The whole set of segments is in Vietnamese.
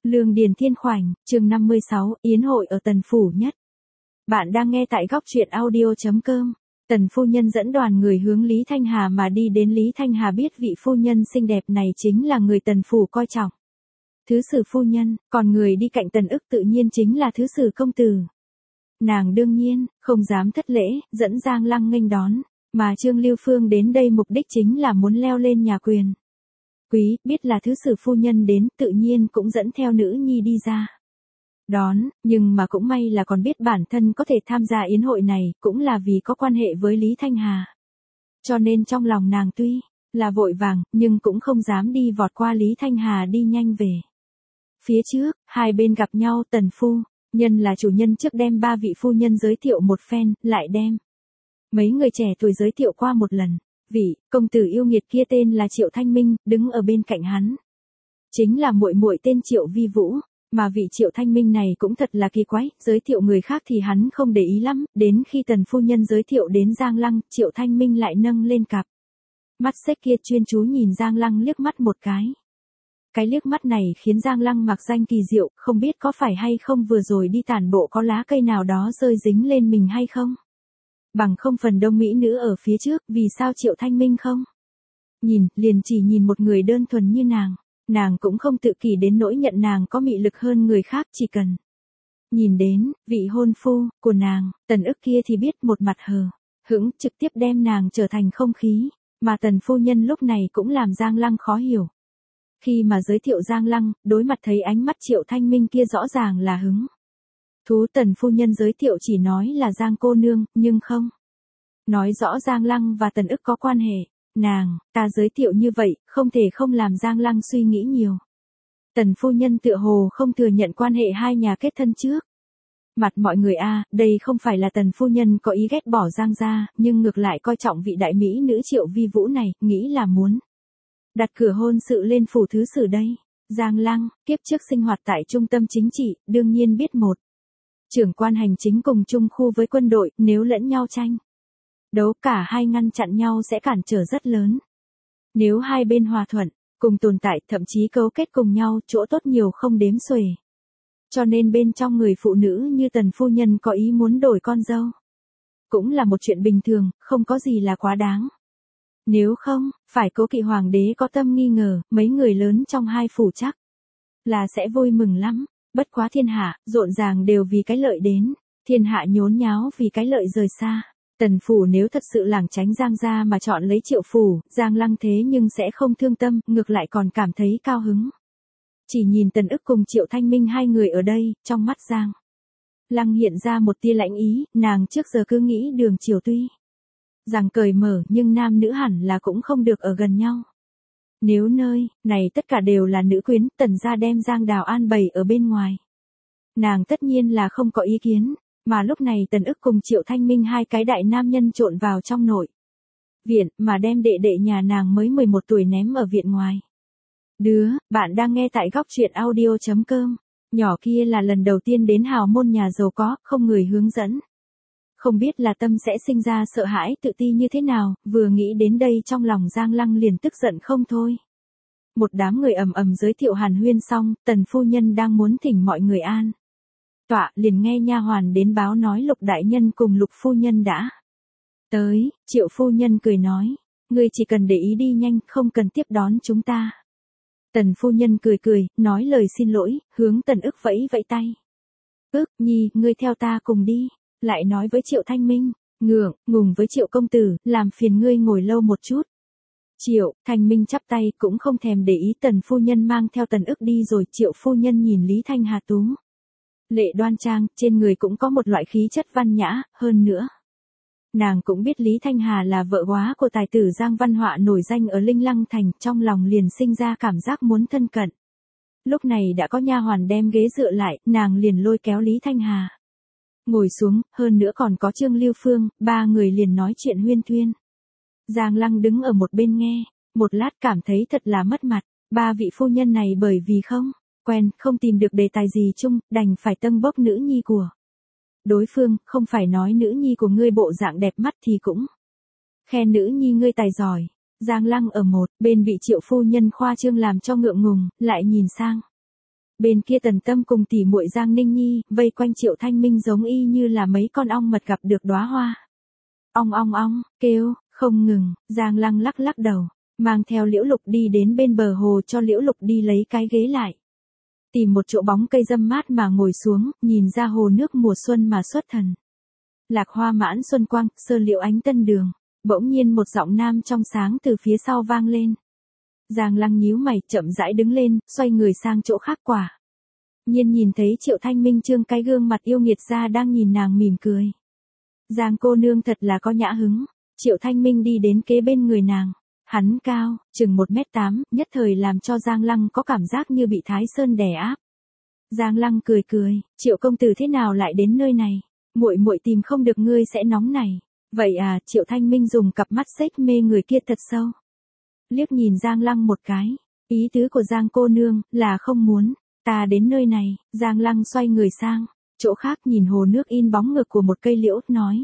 Lương Điền Thiên Khoảnh, chương 56, Yến hội ở Tần Phủ nhất. Bạn đang nghe tại góc truyện audio.com. Tần phu nhân dẫn đoàn người hướng Lý Thanh Hà mà đi đến. Lý Thanh Hà biết vị phu nhân xinh đẹp này chính là người Tần Phủ coi trọng. Thứ sử phu nhân, còn người đi cạnh Tần Ức tự nhiên chính là thứ sử công tử. Nàng đương nhiên, không dám thất lễ, dẫn Giang Lăng nghênh đón, mà Trương Lưu Phương đến đây mục đích chính là muốn leo lên nhà quyền. Quý, biết là thứ sử phu nhân đến, tự nhiên cũng dẫn theo nữ nhi đi ra. Đón, nhưng mà cũng may là còn biết bản thân có thể tham gia yến hội này, cũng là vì có quan hệ với Lý Thanh Hà. Cho nên trong lòng nàng tuy là vội vàng, nhưng cũng không dám đi vọt qua Lý Thanh Hà đi nhanh về. Phía trước, hai bên gặp nhau. Tần phu nhân là chủ nhân trước đem ba vị phu nhân giới thiệu một phen, lại đem mấy người trẻ tuổi giới thiệu qua một lần. Vị công tử yêu nghiệt kia tên là Triệu Thanh Minh, đứng ở bên cạnh hắn chính là muội muội tên Triệu Vi Vũ, mà vị Triệu Thanh Minh này cũng thật là kỳ quái, giới thiệu người khác thì hắn không để ý lắm, đến khi Tần phu nhân giới thiệu đến Giang Lăng, Triệu Thanh Minh lại nâng lên cặp mắt xếch kia chuyên chú nhìn Giang Lăng liếc mắt một cái. Cái liếc mắt này khiến Giang Lăng mặc danh kỳ diệu, không biết có phải hay không vừa rồi đi tản bộ có lá cây nào đó rơi dính lên mình hay không. Bằng không phần đông mỹ nữ ở phía trước, vì sao Triệu Thanh Minh không nhìn, liền chỉ nhìn một người đơn thuần như nàng cũng không tự kỷ đến nỗi nhận nàng có mị lực hơn người khác, chỉ cần nhìn đến vị hôn phu của nàng, Tần Ức kia thì biết một mặt hờ hững, trực tiếp đem nàng trở thành không khí, mà Tần phu nhân lúc này cũng làm Giang Lăng khó hiểu. Khi mà giới thiệu Giang Lăng, đối mặt thấy ánh mắt Triệu Thanh Minh kia rõ ràng là hứng thú. Tần phu nhân giới thiệu chỉ nói là Giang cô nương, nhưng không nói rõ Giang Lăng và Tần Ức có quan hệ. Ta giới thiệu như vậy, không thể không làm Giang Lăng suy nghĩ nhiều. Tần phu nhân tựa hồ không thừa nhận quan hệ hai nhà kết thân trước mặt mọi người. Đây không phải là Tần phu nhân có ý ghét bỏ Giang gia, nhưng ngược lại coi trọng vị đại mỹ nữ Triệu Vi Vũ này, nghĩ là muốn đặt cửa hôn sự lên phủ thứ sử đây. Giang Lăng, kiếp trước sinh hoạt tại trung tâm chính trị, đương nhiên biết một trưởng quan hành chính cùng chung khu với quân đội, nếu lẫn nhau tranh đấu, cả hai ngăn chặn nhau sẽ cản trở rất lớn. Nếu hai bên hòa thuận, cùng tồn tại, thậm chí cấu kết cùng nhau, chỗ tốt nhiều không đếm xuể. Cho nên bên trong người phụ nữ như Tần phu nhân có ý muốn đổi con dâu, cũng là một chuyện bình thường, không có gì là quá đáng. Nếu không, phải Cố Kỵ hoàng đế có tâm nghi ngờ, mấy người lớn trong hai phủ chắc là sẽ vui mừng lắm. Bất quá thiên hạ, rộn ràng đều vì cái lợi đến, thiên hạ nhốn nháo vì cái lợi rời xa. Tần phủ nếu thật sự lảng tránh Giang gia mà chọn lấy Triệu phủ, Giang Lăng thế nhưng sẽ không thương tâm, ngược lại còn cảm thấy cao hứng. Chỉ nhìn Tần Ức cùng Triệu Thanh Minh hai người ở đây, trong mắt Giang Lăng hiện ra một tia lãnh ý, nàng trước giờ cứ nghĩ đường Triều tuy rằng cởi mở, nhưng nam nữ hẳn là cũng không được ở gần nhau. Nếu nơi này tất cả đều là nữ quyến, Tần gia đem Giang Đào an bày ở bên ngoài, nàng tất nhiên là không có ý kiến. Mà lúc này Tần Ức cùng Triệu Thanh Minh hai cái đại nam nhân trộn vào trong nội viện, mà đem đệ đệ nhà nàng mới 11 tuổi ném ở viện ngoài. Bạn đang nghe tại góc truyện audio.com. Nhỏ kia là lần đầu tiên đến hào môn nhà giàu có, không người hướng dẫn. Không biết là tâm sẽ sinh ra sợ hãi tự ti như thế nào, vừa nghĩ đến đây trong lòng Giang Lăng liền tức giận không thôi. Một đám người ầm ầm giới thiệu hàn huyên xong, Tần phu nhân đang muốn thỉnh mọi người an tọa, liền nghe nha hoàn đến báo nói Lục đại nhân cùng Lục phu nhân đã tới. Triệu phu nhân cười nói, ngươi chỉ cần để ý đi nhanh, không cần tiếp đón chúng ta. Tần phu nhân cười, nói lời xin lỗi, hướng Tần Ức vẫy vẫy tay. Ức nhi, ngươi theo ta cùng đi. Lại nói với Triệu Thanh Minh, ngùng với Triệu công tử, làm phiền ngươi ngồi lâu một chút. Triệu Thanh Minh chắp tay, cũng không thèm để ý. Tần phu nhân mang theo Tần Ức đi rồi. Triệu phu nhân nhìn Lý Thanh Hà tú lệ đoan trang, trên người cũng có một loại khí chất văn nhã, hơn nữa nàng cũng biết Lý Thanh Hà là vợ góa của tài tử Giang Văn Họa nổi danh ở Linh Lăng thành, trong lòng liền sinh ra cảm giác muốn thân cận. Lúc này đã có nha hoàn đem ghế dựa lại, nàng liền lôi kéo Lý Thanh Hà ngồi xuống, hơn nữa còn có Trương Lưu Phương, ba người liền nói chuyện huyên thuyên. Giang Lăng đứng ở một bên nghe, một lát cảm thấy thật là mất mặt, ba vị phu nhân này bởi vì không quen, không tìm được đề tài gì chung, đành phải tâng bốc nữ nhi của đối phương, không phải nói nữ nhi của ngươi bộ dạng đẹp mắt thì cũng khen nữ nhi ngươi tài giỏi. Giang Lăng ở một bên bị Triệu phu nhân khoa trương làm cho ngượng ngùng, lại nhìn sang Bên kia Tần Tâm cùng tỷ muội Giang Ninh Nhi, vây quanh Triệu Thanh Minh giống y như là mấy con ong mật gặp được đóa hoa. Ong ong ong, kêu, không ngừng, Giang Lăng lắc lắc đầu, mang theo Liễu Lục đi đến bên bờ hồ cho Liễu Lục đi lấy cái ghế lại. Tìm một chỗ bóng cây râm mát mà ngồi xuống, nhìn ra hồ nước mùa xuân mà xuất thần. Lạc hoa mãn xuân quang, sơ liễu ánh tân đường, bỗng nhiên một giọng nam trong sáng từ phía sau vang lên. Giang Lăng nhíu mày, chậm rãi đứng lên, xoay người sang chỗ khác quả. Nhiên nhìn thấy Triệu Thanh Minh trương cái gương mặt yêu nghiệt ra đang nhìn nàng mỉm cười. Giang cô nương thật là có nhã hứng. Triệu Thanh Minh đi đến kế bên người nàng. Hắn cao, chừng 1m8, nhất thời làm cho Giang Lăng có cảm giác như bị Thái Sơn đè áp. Giang Lăng cười cười, Triệu công tử thế nào lại đến nơi này? Muội muội tìm không được ngươi sẽ nóng này. Vậy à, Triệu Thanh Minh dùng cặp mắt xếch mê người kia thật sâu. Liếc nhìn Giang Lăng một cái, ý tứ của Giang cô nương là không muốn ta đến nơi này. Giang Lăng xoay người sang chỗ khác, nhìn hồ nước in bóng ngực của một cây liễu, nói: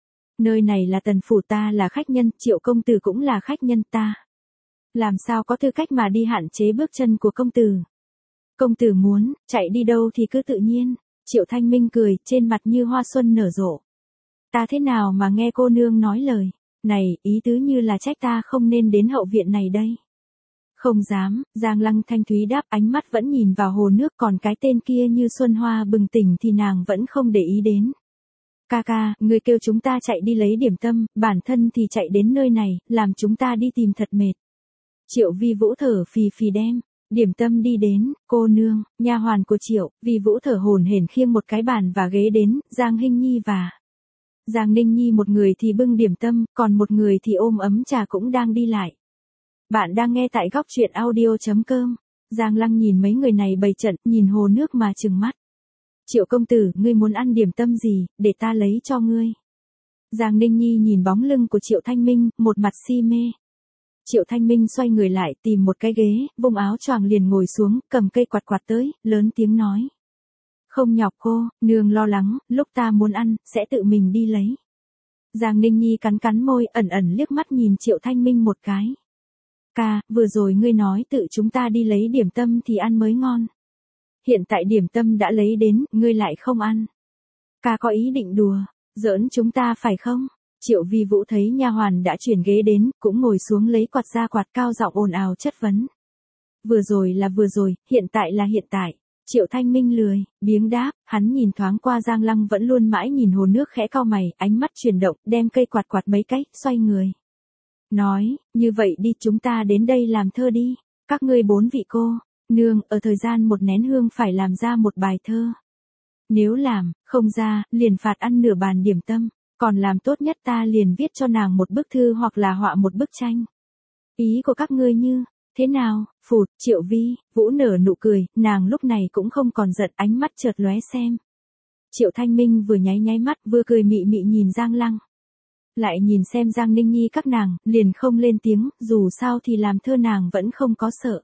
nơi này là Tần phủ, ta là khách nhân, Triệu công tử cũng là khách nhân, ta làm sao có tư cách mà đi hạn chế bước chân của công tử. Công tử muốn chạy đi đâu thì cứ tự nhiên. Triệu Thanh Minh cười, trên mặt như hoa xuân nở rộ. Ta thế nào mà nghe cô nương nói lời này, ý tứ như là trách ta không nên đến hậu viện này đây. Không dám. Giang Lăng thanh thúy đáp, ánh mắt vẫn nhìn vào hồ nước, còn cái tên kia như xuân hoa bừng tỉnh thì nàng vẫn không để ý đến. Ca ca, người kêu chúng ta chạy đi lấy điểm tâm, bản thân thì chạy đến nơi này, làm chúng ta đi tìm thật mệt. Triệu Vi Vũ thở phì phì đem điểm tâm đi đến. Cô nương. Nha hoàn của Triệu Vi Vũ thở hổn hển khiêng một cái bàn và ghế đến. Giang Hinh Nhi và Giang Ninh Nhi một người thì bưng điểm tâm, còn một người thì ôm ấm trà cũng đang đi lại. Bạn đang nghe tại góc truyện audio.com. Giang Lăng nhìn mấy người này bày trận, nhìn hồ nước mà trừng mắt. Triệu công tử, ngươi muốn ăn điểm tâm gì, để ta lấy cho ngươi. Giang Ninh Nhi nhìn bóng lưng của Triệu Thanh Minh, một mặt si mê. Triệu Thanh Minh xoay người lại, tìm một cái ghế, vung áo choàng liền ngồi xuống, cầm cây quạt quạt tới, lớn tiếng nói: không nhọc cô, nương lo lắng, lúc ta muốn ăn, sẽ tự mình đi lấy. Giang Ninh Nhi cắn cắn môi, ẩn ẩn liếc mắt nhìn Triệu Thanh Minh một cái. Ca, vừa rồi ngươi nói tự chúng ta đi lấy điểm tâm thì ăn mới ngon. Hiện tại điểm tâm đã lấy đến, ngươi lại không ăn. Ca có ý định đùa, giỡn chúng ta phải không? Triệu Vi Vũ thấy nha hoàn đã chuyển ghế đến, cũng ngồi xuống lấy quạt ra quạt, cao giọng ồn ào chất vấn. Vừa rồi là vừa rồi, hiện tại là hiện tại. Triệu Thanh Minh lười biếng đáp, hắn nhìn thoáng qua Giang Lăng vẫn luôn mãi nhìn hồ nước, khẽ cau mày, ánh mắt chuyển động, đem cây quạt quạt mấy cái, xoay người. Nói, như vậy đi, chúng ta đến đây làm thơ đi. Các ngươi 4 vị cô nương, ở thời gian một nén hương phải làm ra một bài thơ. Nếu làm không ra, liền phạt ăn nửa bàn điểm tâm. Còn làm tốt nhất ta liền viết cho nàng một bức thư hoặc là họa một bức tranh. Ý của các ngươi như thế nào? Phụt. Triệu Vi Vũ nở nụ cười, nàng lúc này cũng không còn giận, ánh mắt chợt lóe xem. Triệu Thanh Minh vừa nháy nháy mắt, vừa cười mị mị nhìn Giang Lăng. Lại nhìn xem Giang Ninh Nhi các nàng, liền không lên tiếng, dù sao thì làm thơ nàng vẫn không có sợ.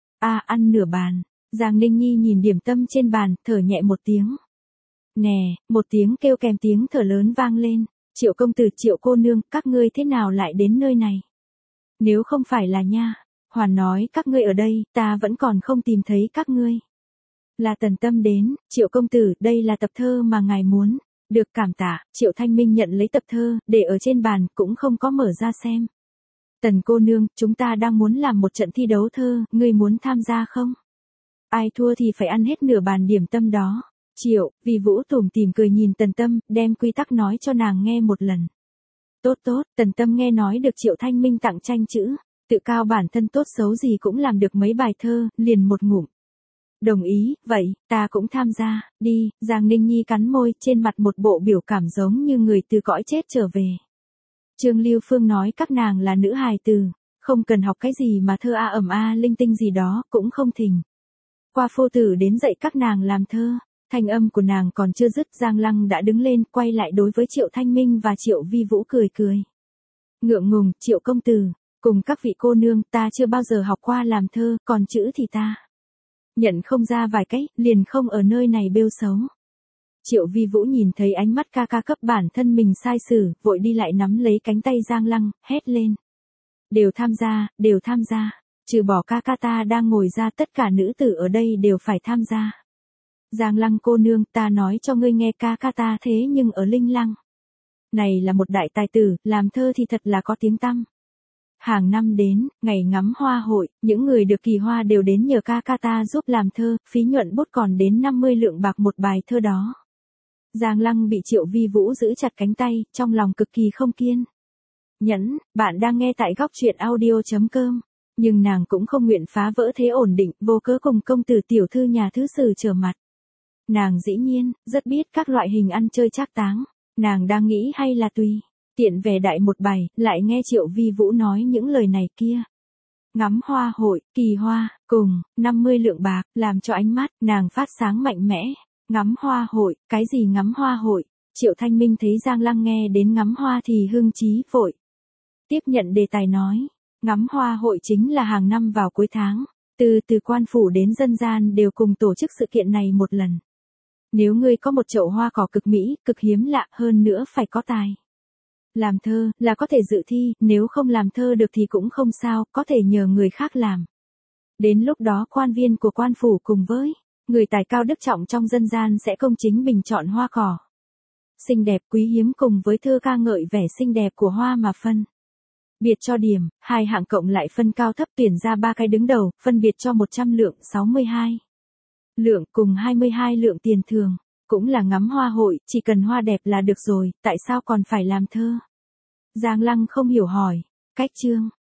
Ăn nửa bàn. Giang Ninh Nhi nhìn điểm tâm trên bàn, thở nhẹ một tiếng. Nè, một tiếng kêu kèm tiếng thở lớn vang lên. Triệu công tử, Triệu cô nương, các ngươi thế nào lại đến nơi này? Nếu không phải là nha hoàn nói các ngươi ở đây, ta vẫn còn không tìm thấy các ngươi. Là Tần Tâm đến. Triệu công tử, đây là tập thơ mà ngài muốn. Được, cảm tạ. Triệu Thanh Minh nhận lấy tập thơ, để ở trên bàn, cũng không có mở ra xem. Tần cô nương, chúng ta đang muốn làm một trận thi đấu thơ, ngươi muốn tham gia không? Ai thua thì phải ăn hết nửa bàn điểm tâm đó. Triệu Vi Vũ tủm tỉm cười nhìn Tần Tâm, đem quy tắc nói cho nàng nghe một lần. Tốt tốt. Tần Tâm nghe nói được Triệu Thanh Minh tặng tranh chữ, tự cao bản thân tốt xấu gì cũng làm được mấy bài thơ, liền một ngụm đồng ý. Vậy, ta cũng tham gia, đi. Giang Ninh Nhi cắn môi, trên mặt một bộ biểu cảm giống như người từ cõi chết trở về. Trương Lưu Phương nói các nàng là nữ hài tử, không cần học cái gì mà thơ linh tinh gì đó, cũng không thỉnh qua phu tử đến dạy các nàng làm thơ. Thanh âm của nàng còn chưa dứt, Giang Lăng đã đứng lên, quay lại đối với Triệu Thanh Minh và Triệu Vi Vũ cười cười. Ngượng ngùng. Triệu công tử, cùng các vị cô nương, ta chưa bao giờ học qua làm thơ, còn chữ thì ta nhận không ra vài cái, liền không ở nơi này bêu xấu. Triệu Vi Vũ nhìn thấy ánh mắt ca ca cấp bản thân mình sai sử, vội đi lại nắm lấy cánh tay Giang Lăng, hét lên. Đều tham gia, đều tham gia. Trừ bỏ ca ca ta đang ngồi ra, tất cả nữ tử ở đây đều phải tham gia. Giang Lăng cô nương, ta nói cho ngươi nghe, ca ca ta thế nhưng ở Linh Lăng. Này là một đại tài tử, làm thơ thì thật là có tiếng tăm. Hàng năm đến, ngày ngắm hoa hội, những người được kỳ hoa đều đến nhờ ca ca ta giúp làm thơ, phí nhuận bút còn đến 50 lượng bạc một bài thơ đó. Giang Lăng bị Triệu Vi Vũ giữ chặt cánh tay, trong lòng cực kỳ không kiên nhẫn. Bạn đang nghe tại góc truyện audio.com. Nhưng nàng cũng không nguyện phá vỡ thế ổn định, vô cớ cùng công tử tiểu thư nhà thứ sử trở mặt. Nàng dĩ nhiên, rất biết các loại hình ăn chơi trác táng. Nàng đang nghĩ hay là tùy tiện về đại một bài, lại nghe Triệu Vi Vũ nói những lời này kia. Ngắm hoa hội, kỳ hoa, cùng, 50 lượng bạc, làm cho ánh mắt nàng phát sáng mạnh mẽ. Ngắm hoa hội, cái gì ngắm hoa hội? Triệu Thanh Minh thấy Giang Lăng nghe đến ngắm hoa thì hưng chí vội tiếp nhận đề tài nói. Ngắm hoa hội chính là hàng năm vào cuối tháng, từ quan phủ đến dân gian đều cùng tổ chức sự kiện này một lần. Nếu ngươi có một chậu hoa cỏ cực mỹ, cực hiếm lạ, hơn nữa phải có tài làm thơ, là có thể dự thi, nếu không làm thơ được thì cũng không sao, có thể nhờ người khác làm. Đến lúc đó quan viên của quan phủ cùng với người tài cao đức trọng trong dân gian sẽ công chính bình chọn hoa cỏ xinh đẹp quý hiếm cùng với thơ ca ngợi vẻ xinh đẹp của hoa mà phân biệt cho điểm, hai hạng cộng lại phân cao thấp, tuyển ra 3 cái đứng đầu, phân biệt cho 100 lượng, 62 lượng cùng 22 lượng tiền thường. Cũng là ngắm hoa hội, chỉ cần hoa đẹp là được rồi, tại sao còn phải làm thơ? Giang Lăng không hiểu hỏi. Cách chương,